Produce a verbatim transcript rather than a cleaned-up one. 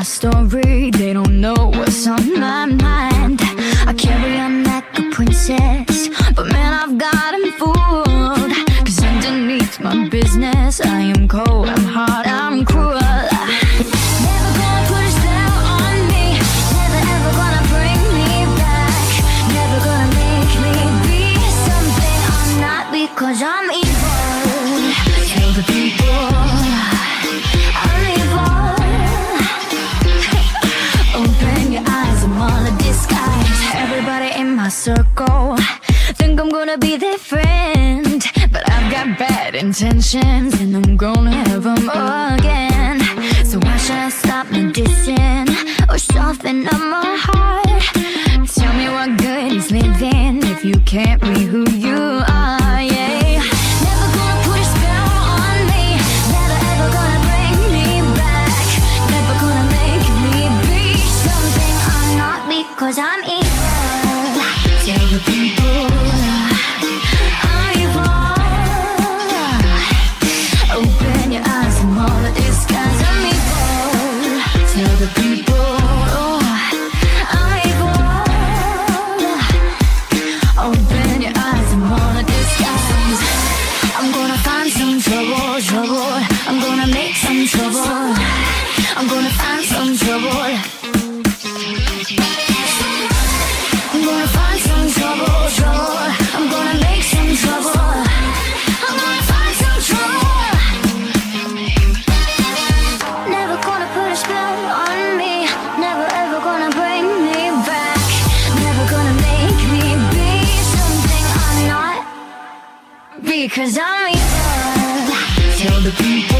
story, they don't know what's on my mind. I carry on like a princess, but man, I've got 'em fooled. Cause underneath my business, I am cold, I'm hard, I'm cruel. Never gonna put a spell on me, never ever gonna bring me back, never gonna make me be something I'm not because I'm evil. Tell the people I'm evil. Open your eyes, I'm all a disguise. Everybody in my circle think I'm gonna be their friend, but I've got bad intentions and I'm gonna have them again. So why should I stop my dissing or soften up my heart? Tell me what good is living if you can't be who you are, yeah. Never gonna put a spell on me, never ever gonna bring me back, never gonna make me be something I'm not because I'm evil. Tell the people I'm evil. Open your eyes, I'm all a disguise, I'm evil. Tell the people I'm evil. Open your eyes, I'm all a disguise. I'm gonna find some trouble, trouble. I'm gonna make some trouble. I'm gonna find some trouble. I'm gonna find some trouble, trouble. I'm gonna make some trouble. I'm gonna find some trouble. Never gonna put a spell on me, never ever gonna bring me back, never gonna make me be something I'm not because I'm evil. Tell the people